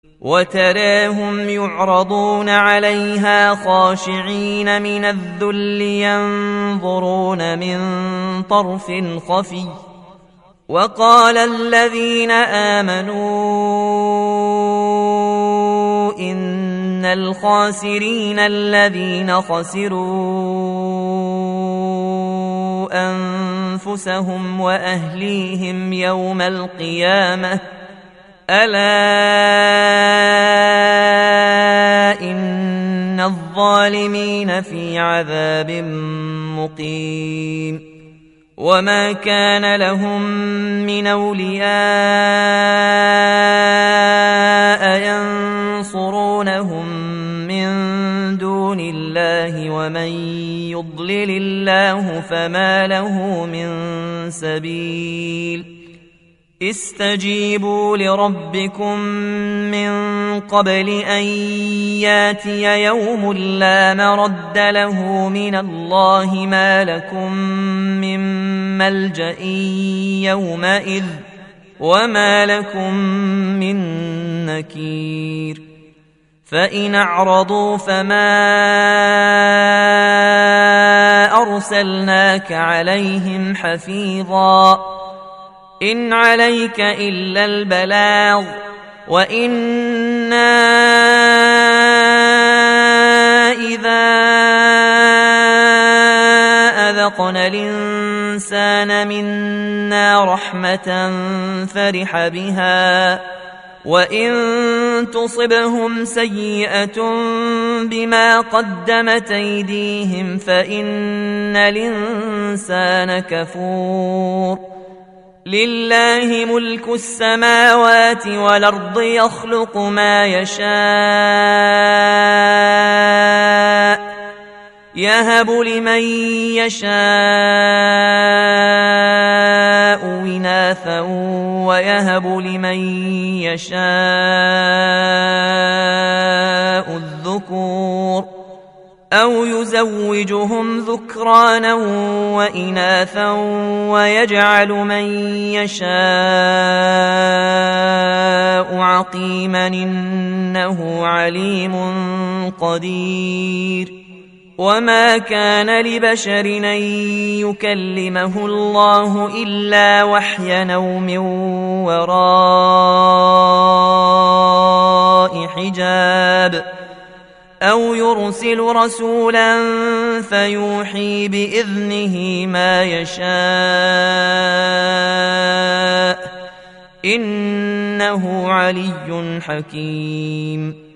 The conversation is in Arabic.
وتراهم يعرضون عليها خاشعين من الذل ينظرون من طرف خفي وقال الذين آمنوا إن الخاسرين الذين خسروا أنفسهم وأهليهم يوم القيامة ألا إن الظالمين في عذاب مقيم وما كان لهم من أولياء ينصرونهم من دون الله ومن يضلل الله فما له من سبيل استجيبوا لربكم من قبل أن ياتي يوم لا مرد له من الله ما لكم من ملجأ يومئذ وما لكم من نكير فإن أعرضوا فما أرسلناك عليهم حفيظا إن عليك إلا البلاغ وإنا إذا أذقنا الإنسان منا رحمة فرح بها وإن تصبهم سيئة بما قدمت أيديهم فإن الإنسان كفور لله ملك السماوات والأرض يخلق ما يشاء يهب لمن يشاء إناثا ويهب لمن يشاء الذكور أو يزوجهم ذكرانا وإناثا ويجعل من يشاء عقيما إنه عليم قدير وما كان لبشر أن يكلمه الله إلا وحيا أو من وراء حجاب أو يرسل رسولا فيوحي بإذنه ما يشاء إنه علي حكيم